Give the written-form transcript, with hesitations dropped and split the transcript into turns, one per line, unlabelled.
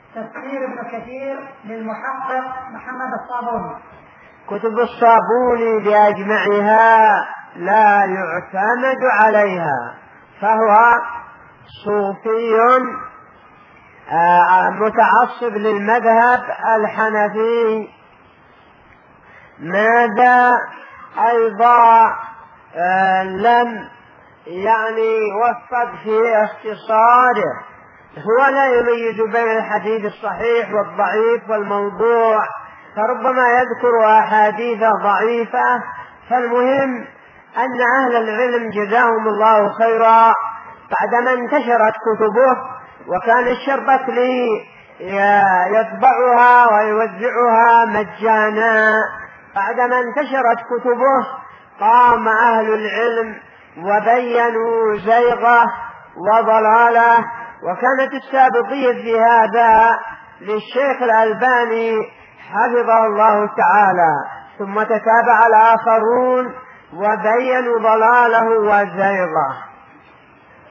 تفسير ابن كثير للمحقق محمد الصابوني.
كتب الصابوني بأجمعها لا يعتمد عليها، فهو صوفي متعصب للمذهب الحنفي. ماذا أيضا لم وفق في اختصاره، هو لا يميز بين الحديث الصحيح والضعيف والموضوع، فربما يذكر أحاديث ضعيفة. فالمهم أن أهل العلم جزاهم الله خيرا بعدما انتشرت كتبه، وكان الشربتلي يطبعها ويوزعها مجانا، بعدما انتشرت كتبه قام أهل العلم وبينوا زيغه وضلاله. وكانت السابقية في هذا للشيخ الألباني حفظه الله تعالى، ثم تتابع الآخرون وبينوا ضلاله وزيغه.